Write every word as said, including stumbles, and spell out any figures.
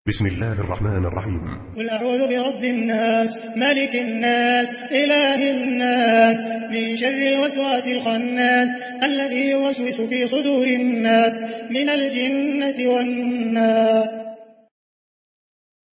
بسم الله الرحمن الرحيم. قل أعوذ برب الناس ملك الناس إله الناس من شر الوسواس الخناس الذي يوسوس في صدور الناس من الجنة والناس.